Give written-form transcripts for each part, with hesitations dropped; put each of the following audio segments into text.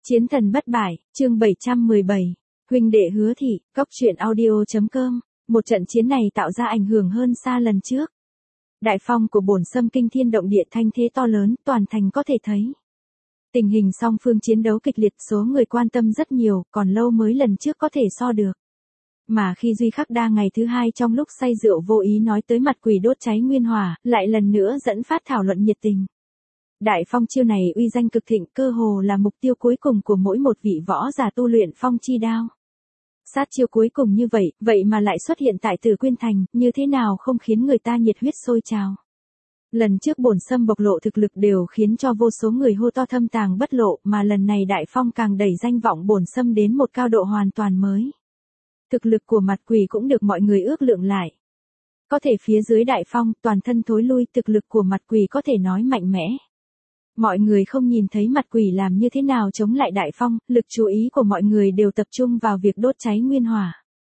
Chiến thần bất bại, chương 717. Huynh đệ Hứa Thị, Cốc truyện audio.com. Một trận chiến này tạo ra ảnh hưởng hơn xa lần trước. Đại phong của bổn xâm kinh thiên động địa, thanh thế to lớn, toàn thành có thể thấy. Tình hình song phương chiến đấu kịch liệt, số người quan tâm rất nhiều, còn lâu mới lần trước có thể so được. Mà khi Duy Khắc Đa ngày thứ hai trong lúc say rượu vô ý nói tới mặt quỷ đốt cháy nguyên hỏa, lại lần nữa dẫn phát thảo luận nhiệt tình. Đại phong chiêu này uy danh cực thịnh, cơ hồ là mục tiêu cuối cùng của mỗi một vị võ giả tu luyện phong chi đao. Sát chiêu cuối cùng như vậy mà lại xuất hiện tại Tử Quyên Thành, như thế nào không khiến người ta nhiệt huyết sôi trào. Lần trước bổn xâm bộc lộ thực lực đều khiến cho vô số người hô to thâm tàng bất lộ, mà lần này đại phong càng đẩy danh vọng bổn xâm đến một cao độ hoàn toàn mới. Thực lực của mặt quỷ cũng được mọi người ước lượng lại. Có thể phía dưới đại phong toàn thân thối lui, thực lực của mặt quỷ có thể nói mạnh mẽ. Mọi người không nhìn thấy mặt quỷ làm như thế nào chống lại đại phong, lực chú ý của mọi người đều tập trung vào việc đốt cháy nguyên hỏa.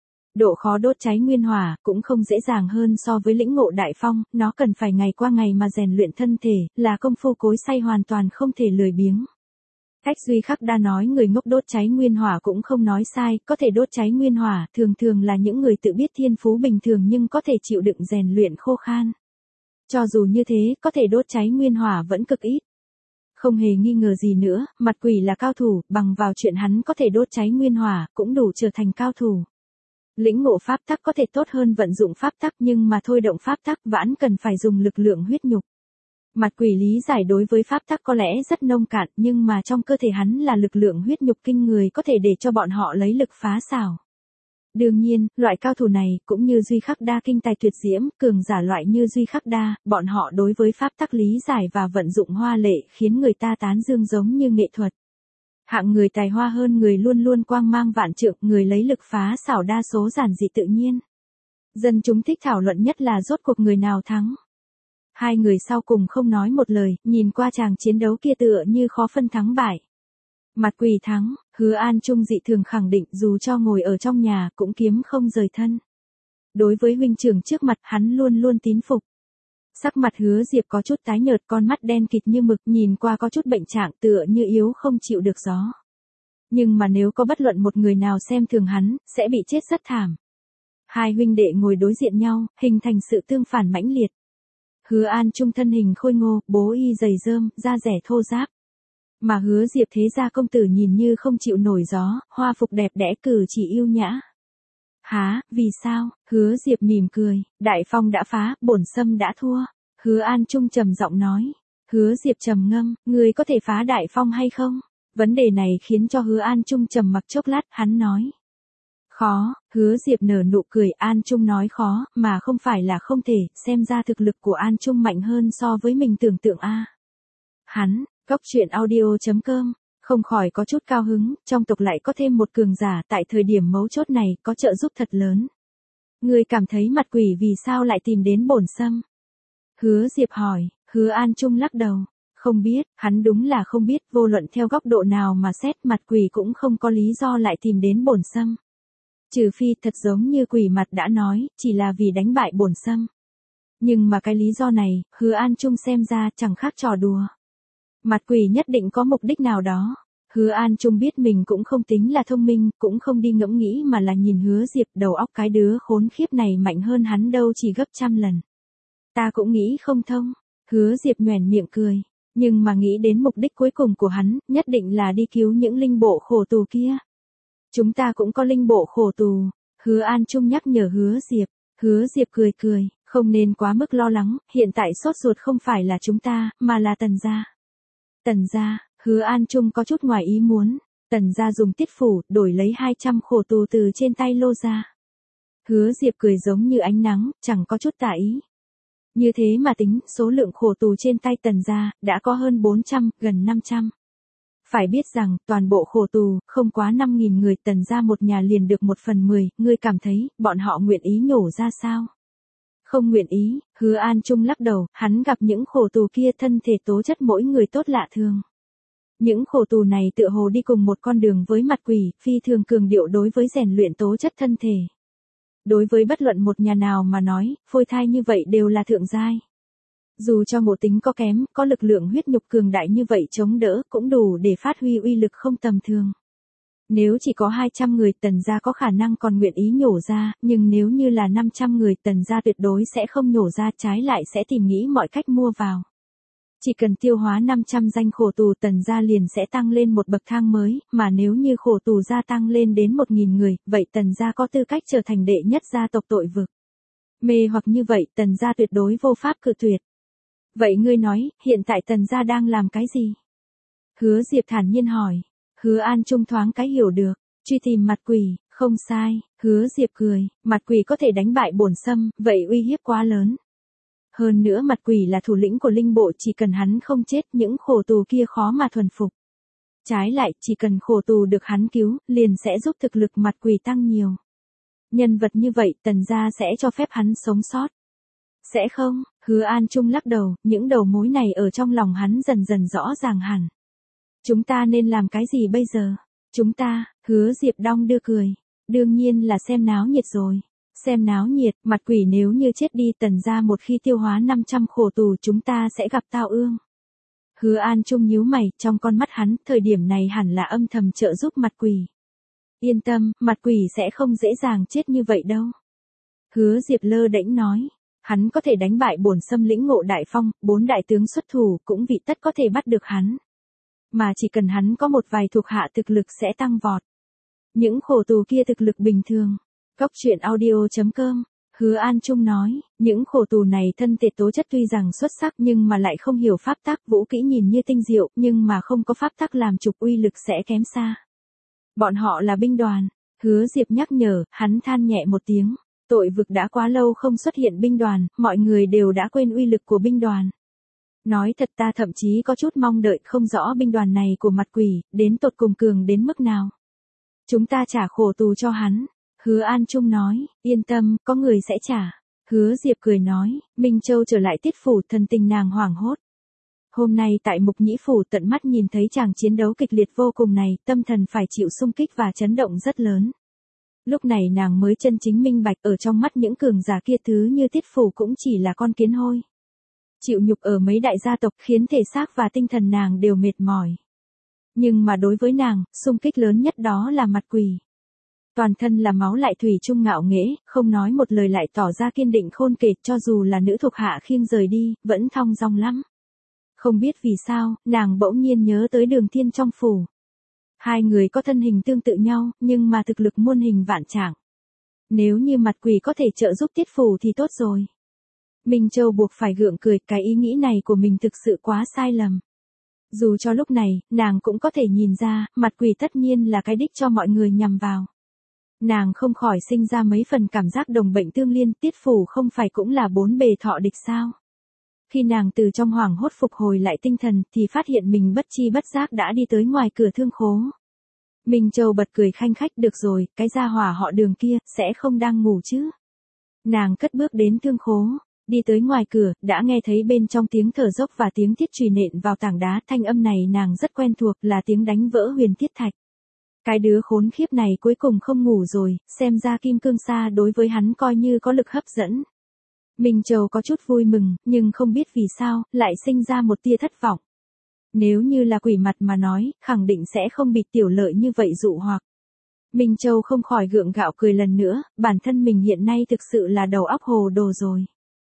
Độ khó đốt cháy nguyên hỏa cũng không dễ dàng hơn so với lĩnh ngộ đại phong, nó cần phải ngày qua ngày mà rèn luyện thân thể, là công phu cối xay hoàn toàn không thể lười biếng. Cách Duy Khắc Đa nói người ngốc đốt cháy nguyên hỏa cũng không nói sai, có thể đốt cháy nguyên hỏa thường là những người tự biết thiên phú bình thường nhưng có thể chịu đựng rèn luyện khô khan. Cho dù như thế, có thể đốt cháy nguyên hỏa vẫn cực ít. Không hề nghi ngờ gì nữa, mặt quỷ là cao thủ, bằng vào chuyện hắn có thể đốt cháy nguyên hỏa, cũng đủ trở thành cao thủ. Lĩnh ngộ pháp tắc có thể tốt hơn vận dụng pháp tắc, nhưng mà thôi động pháp tắc vẫn cần phải dùng lực lượng huyết nhục. Mặt quỷ lý giải đối với pháp tắc có lẽ rất nông cạn, nhưng mà trong cơ thể hắn là lực lượng huyết nhục kinh người, có thể để cho bọn họ lấy lực phá xảo. Đương nhiên, loại cao thủ này, cũng như Duy Khắc Đa kinh tài tuyệt diễm, cường giả loại như Duy Khắc Đa, bọn họ đối với pháp tắc lý giải và vận dụng hoa lệ, khiến người ta tán dương giống như nghệ thuật. Hạng người tài hoa hơn người luôn luôn quang mang vạn trượng, người lấy lực phá xảo đa số giản dị tự nhiên. Dân chúng thích thảo luận nhất là rốt cuộc người nào thắng. Hai người sau cùng không nói một lời, nhìn qua chàng chiến đấu kia tựa như khó phân thắng bại. Mặt quỷ thắng, Hứa An Trung dị thường khẳng định dù cho ngồi ở trong nhà cũng kiếm không rời thân. Đối với huynh trưởng trước mặt hắn luôn luôn tín phục. Sắc mặt Hứa Diệp có chút tái nhợt, con mắt đen kịt như mực, nhìn qua có chút bệnh trạng, tựa như yếu không chịu được gió. Nhưng mà nếu có bất luận một người nào xem thường hắn, sẽ bị chết rất thảm. Hai huynh đệ ngồi đối diện nhau, hình thành sự tương phản mãnh liệt. Hứa An Trung thân hình khôi ngô, bố y dày rơm, da rẻ thô ráp. Mà Hứa Diệp thế gia công tử nhìn như không chịu nổi gió, hoa phục đẹp đẽ, cử chỉ yêu nhã. Hả, vì sao? Hứa Diệp mỉm cười, đại phong đã phá, bổn xâm đã thua. Hứa An Trung trầm giọng nói. Hứa Diệp trầm ngâm, ngươi có thể phá đại phong hay không? Vấn đề này khiến cho Hứa An Trung trầm mặc chốc lát, hắn nói. Khó, Hứa Diệp nở nụ cười, An Trung nói khó, mà không phải là không thể, xem ra thực lực của An Trung mạnh hơn so với mình tưởng tượng a. Hắn, Cốc truyện audio.com, không khỏi có chút cao hứng, trong tộc lại có thêm một cường giả, tại thời điểm mấu chốt này, có trợ giúp thật lớn. Ngươi cảm thấy mặt quỷ vì sao lại tìm đến bổn xâm? Hứa Diệp hỏi, Hứa An Trung lắc đầu. Không biết, hắn đúng là không biết, vô luận theo góc độ nào mà xét, mặt quỷ cũng không có lý do lại tìm đến bổn xâm. Trừ phi thật giống như quỷ mặt đã nói, chỉ là vì đánh bại bổn xâm. Nhưng mà cái lý do này, Hứa An Trung xem ra chẳng khác trò đùa. Mặt quỷ nhất định có mục đích nào đó. Hứa An Trung biết mình cũng không tính là thông minh, cũng không đi ngẫm nghĩ mà là nhìn Hứa Diệp, đầu óc cái đứa khốn khiếp này mạnh hơn hắn đâu chỉ gấp trăm lần. Ta cũng nghĩ không thông. Hứa Diệp nhoẻn miệng cười. Nhưng mà nghĩ đến mục đích cuối cùng của hắn, nhất định là đi cứu những linh bộ khổ tù kia. Chúng ta cũng có linh bộ khổ tù. Hứa An Trung nhắc nhở Hứa Diệp. Hứa Diệp cười, không nên quá mức lo lắng, hiện tại sốt ruột không phải là chúng ta, mà là Tần gia. Tần gia, Hứa An Trung có chút ngoài ý muốn. Tần gia dùng tiết phủ, đổi lấy 200 khổ tù từ trên tay Lô gia. Hứa Diệp cười giống như ánh nắng, chẳng có chút tà ý. Như thế mà tính, số lượng khổ tù trên tay Tần gia, đã có hơn 400, gần 500. Phải biết rằng, toàn bộ khổ tù, không quá 5.000 người, Tần gia một nhà liền được 1/10, ngươi cảm thấy, bọn họ nguyện ý nhổ ra sao? Không nguyện ý, Hứa An Trung lắc đầu, hắn gặp những khổ tù kia thân thể tố chất mỗi người tốt lạ thường. Những khổ tù này tựa hồ đi cùng một con đường với mặt quỷ, phi thường cường điệu đối với rèn luyện tố chất thân thể. Đối với bất luận một nhà nào mà nói, phôi thai như vậy đều là thượng giai. Dù cho ngộ tính có kém, có lực lượng huyết nhục cường đại như vậy chống đỡ cũng đủ để phát huy uy lực không tầm thường. Nếu chỉ có 200 người Tần gia có khả năng còn nguyện ý nhổ ra, nhưng nếu như là 500 người Tần gia tuyệt đối sẽ không nhổ ra, trái lại sẽ tìm nghĩ mọi cách mua vào. Chỉ cần tiêu hóa 500 danh khổ tù Tần gia liền sẽ tăng lên một bậc thang mới, mà nếu như khổ tù gia tăng lên đến 1.000 người, vậy Tần gia có tư cách trở thành đệ nhất gia tộc tội vực. Mê hoặc như vậy Tần gia tuyệt đối vô pháp cự tuyệt. Vậy ngươi nói, hiện tại Tần gia đang làm cái gì? Hứa Diệp thản nhiên hỏi. Hứa An Trung thoáng cái hiểu được, truy tìm mặt quỷ, không sai, Hứa Diệp cười, mặt quỷ có thể đánh bại bổn sâm, vậy uy hiếp quá lớn. Hơn nữa mặt quỷ là thủ lĩnh của linh bộ, chỉ cần hắn không chết những khổ tù kia khó mà thuần phục. Trái lại, chỉ cần khổ tù được hắn cứu, liền sẽ giúp thực lực mặt quỷ tăng nhiều. Nhân vật như vậy Tần gia sẽ cho phép hắn sống sót. Sẽ không, Hứa An Trung lắc đầu, những đầu mối này ở trong lòng hắn dần dần rõ ràng hẳn. Chúng ta nên làm cái gì bây giờ? Chúng ta, Hứa Diệp đong đưa cười. Đương nhiên là xem náo nhiệt rồi. Xem náo nhiệt, mặt quỷ nếu như chết đi Tần gia một khi tiêu hóa 500 khổ tù chúng ta sẽ gặp tao ương. Hứa An Trung nhíu mày, trong con mắt hắn, thời điểm này hẳn là âm thầm trợ giúp mặt quỷ. Yên tâm, mặt quỷ sẽ không dễ dàng chết như vậy đâu. Hứa Diệp lơ đễnh nói. Hắn có thể đánh bại bổn sâm lĩnh Ngộ Đại Phong, 4 đại tướng xuất thủ cũng vị tất có thể bắt được hắn. Mà chỉ cần hắn có một vài thuộc hạ thực lực sẽ tăng vọt. Những khổ tù kia thực lực bình thường. Cóc truyện audio.com, Hứa An Trung nói, những khổ tù này thân tệ tố chất tuy rằng xuất sắc nhưng mà lại không hiểu pháp tắc, vũ kỹ nhìn như tinh diệu nhưng mà không có pháp tắc làm trục uy lực sẽ kém xa. Bọn họ là binh đoàn. Hứa Diệp nhắc nhở, hắn than nhẹ một tiếng. Tội vực đã quá lâu không xuất hiện binh đoàn, mọi người đều đã quên uy lực của binh đoàn. Nói thật ta thậm chí có chút mong đợi không rõ binh đoàn này của mặt quỷ, đến tột cùng cường đến mức nào. Chúng ta trả khổ tù cho hắn. Hứa An Trung nói, yên tâm, có người sẽ trả. Hứa Diệp cười nói, Minh Châu trở lại Tiết phủ, thần tình nàng hoảng hốt. Hôm nay tại Mục Nhĩ phủ tận mắt nhìn thấy chàng chiến đấu kịch liệt vô cùng này, tâm thần phải chịu xung kích và chấn động rất lớn. Lúc này nàng mới chân chính minh bạch, ở trong mắt những cường giả kia thứ như Tiết phủ cũng chỉ là con kiến hôi. Chịu nhục ở mấy đại gia tộc khiến thể xác và tinh thần nàng đều mệt mỏi. Nhưng mà đối với nàng, xung kích lớn nhất đó là mặt quỷ. Toàn thân là máu lại thủy chung ngạo nghễ, không nói một lời lại tỏ ra kiên định khôn kể, cho dù là nữ thuộc hạ khiêng rời đi, vẫn thong dong lắm. Không biết vì sao, nàng bỗng nhiên nhớ tới Đường Thiên trong phủ. Hai người có thân hình tương tự nhau, nhưng mà thực lực muôn hình vạn trạng. Nếu như mặt quỷ có thể trợ giúp Tiết phủ thì tốt rồi. Minh Châu buộc phải gượng cười, cái ý nghĩ này của mình thực sự quá sai lầm. Dù cho lúc này, nàng cũng có thể nhìn ra, mặt quỷ tất nhiên là cái đích cho mọi người nhằm vào. Nàng không khỏi sinh ra mấy phần cảm giác đồng bệnh tương liên, Tiết phủ không phải cũng là 4 bề thọ địch sao. Khi nàng từ trong hoảng hốt phục hồi lại tinh thần thì phát hiện mình bất chi bất giác đã đi tới ngoài cửa thương khố. Minh Châu bật cười khanh khách, được rồi, cái gia hỏa họ Đường kia, sẽ không đang ngủ chứ. Nàng cất bước đến thương khố, đi tới ngoài cửa, đã nghe thấy bên trong tiếng thở dốc và tiếng thiết chùy nện vào tảng đá, thanh âm này nàng rất quen thuộc, là tiếng đánh vỡ huyền thiết thạch. Cái đứa khốn khiếp này cuối cùng không ngủ rồi, xem ra kim cương sa đối với hắn coi như có lực hấp dẫn. Minh Châu có chút vui mừng, nhưng không biết vì sao, lại sinh ra một tia thất vọng. Nếu như là quỷ mặt mà nói, khẳng định sẽ không bị tiểu lợi như vậy dụ hoặc. Minh Châu không khỏi gượng gạo cười lần nữa, bản thân mình hiện nay thực sự là đầu óc hồ đồ rồi.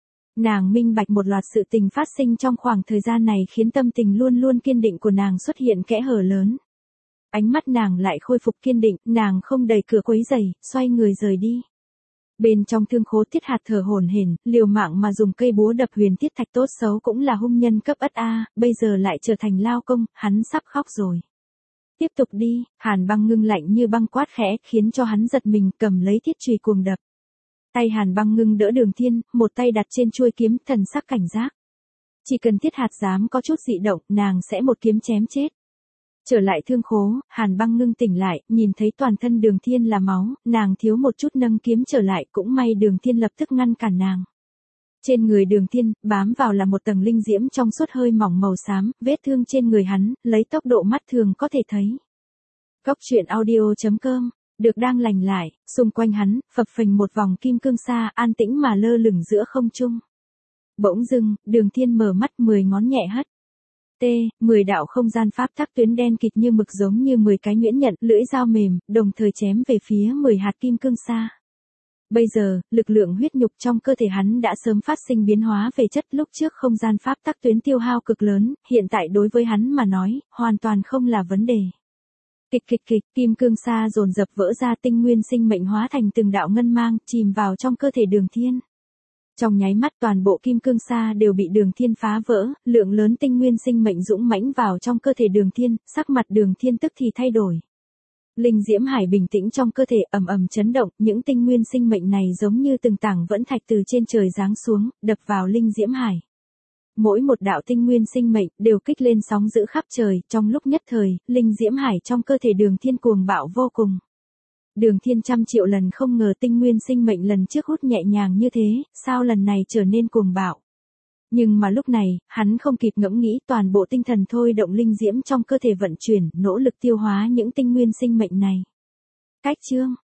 Nàng minh bạch một loạt sự tình phát sinh trong khoảng thời gian này khiến tâm tình luôn luôn kiên định của nàng xuất hiện kẽ hở lớn. Ánh mắt nàng lại khôi phục kiên định, nàng không đẩy cửa quấy rầy, xoay người rời đi. Bên trong thương khố Tiết Hạt thở hổn hển, liều mạng mà dùng cây búa đập huyền thiết thạch, tốt xấu cũng là hung nhân cấp ất a, bây giờ lại trở thành lao công, hắn sắp khóc rồi. Tiếp tục đi, Hàn Băng Ngưng lạnh như băng quát khẽ, khiến cho hắn giật mình, cầm lấy thiết chùy cuồng đập. Tay Hàn Băng Ngưng đỡ Đường Thiên, một tay đặt trên chuôi kiếm, thần sắc cảnh giác. Chỉ cần Tiết Hạt dám có chút dị động, nàng sẽ một kiếm chém chết. Trở lại thương khố, Hàn Băng Ngưng tỉnh lại, nhìn thấy toàn thân Đường Thiên là máu, nàng thiếu một chút nâng kiếm trở lại, cũng may Đường Thiên lập tức ngăn cản nàng. Trên người Đường Thiên, bám vào là một tầng linh diễm trong suốt hơi mỏng màu xám, vết thương trên người hắn, lấy tốc độ mắt thường có thể thấy. Cóc truyện audio.com, được đang lành lại, xung quanh hắn, phập phình một vòng kim cương sa, an tĩnh mà lơ lửng giữa không trung. Bỗng dưng, Đường Thiên mở mắt 10 ngón nhẹ hất. 10 đạo không gian pháp tắc tuyến đen kịt như mực giống như 10 cái nhuyễn nhận, lưỡi dao mềm, đồng thời chém về phía 10 hạt kim cương sa. Bây giờ, lực lượng huyết nhục trong cơ thể hắn đã sớm phát sinh biến hóa về chất, lúc trước không gian pháp tắc tuyến tiêu hao cực lớn, hiện tại đối với hắn mà nói, hoàn toàn không là vấn đề. Kịch, kim cương sa dồn dập vỡ ra, tinh nguyên sinh mệnh hóa thành từng đạo ngân mang, chìm vào trong cơ thể Đường Thiên. Trong nháy mắt toàn bộ kim cương sa đều bị Đường Thiên phá vỡ, lượng lớn tinh nguyên sinh mệnh dũng mãnh vào trong cơ thể Đường Thiên, sắc mặt Đường Thiên tức thì thay đổi. Linh diễm hải bình tĩnh trong cơ thể ầm ầm chấn động, những tinh nguyên sinh mệnh này giống như từng tảng vẫn thạch từ trên trời giáng xuống, đập vào linh diễm hải. Mỗi một đạo tinh nguyên sinh mệnh đều kích lên sóng dữ khắp trời, trong lúc nhất thời, linh diễm hải trong cơ thể Đường Thiên cuồng bạo vô cùng. Đường Thiên trăm triệu lần không ngờ tinh nguyên sinh mệnh lần trước hút nhẹ nhàng như thế, sao lần này trở nên cuồng bạo. Nhưng mà lúc này, hắn không kịp ngẫm nghĩ, toàn bộ tinh thần thôi động linh diễm trong cơ thể vận chuyển, nỗ lực tiêu hóa những tinh nguyên sinh mệnh này. Cách chương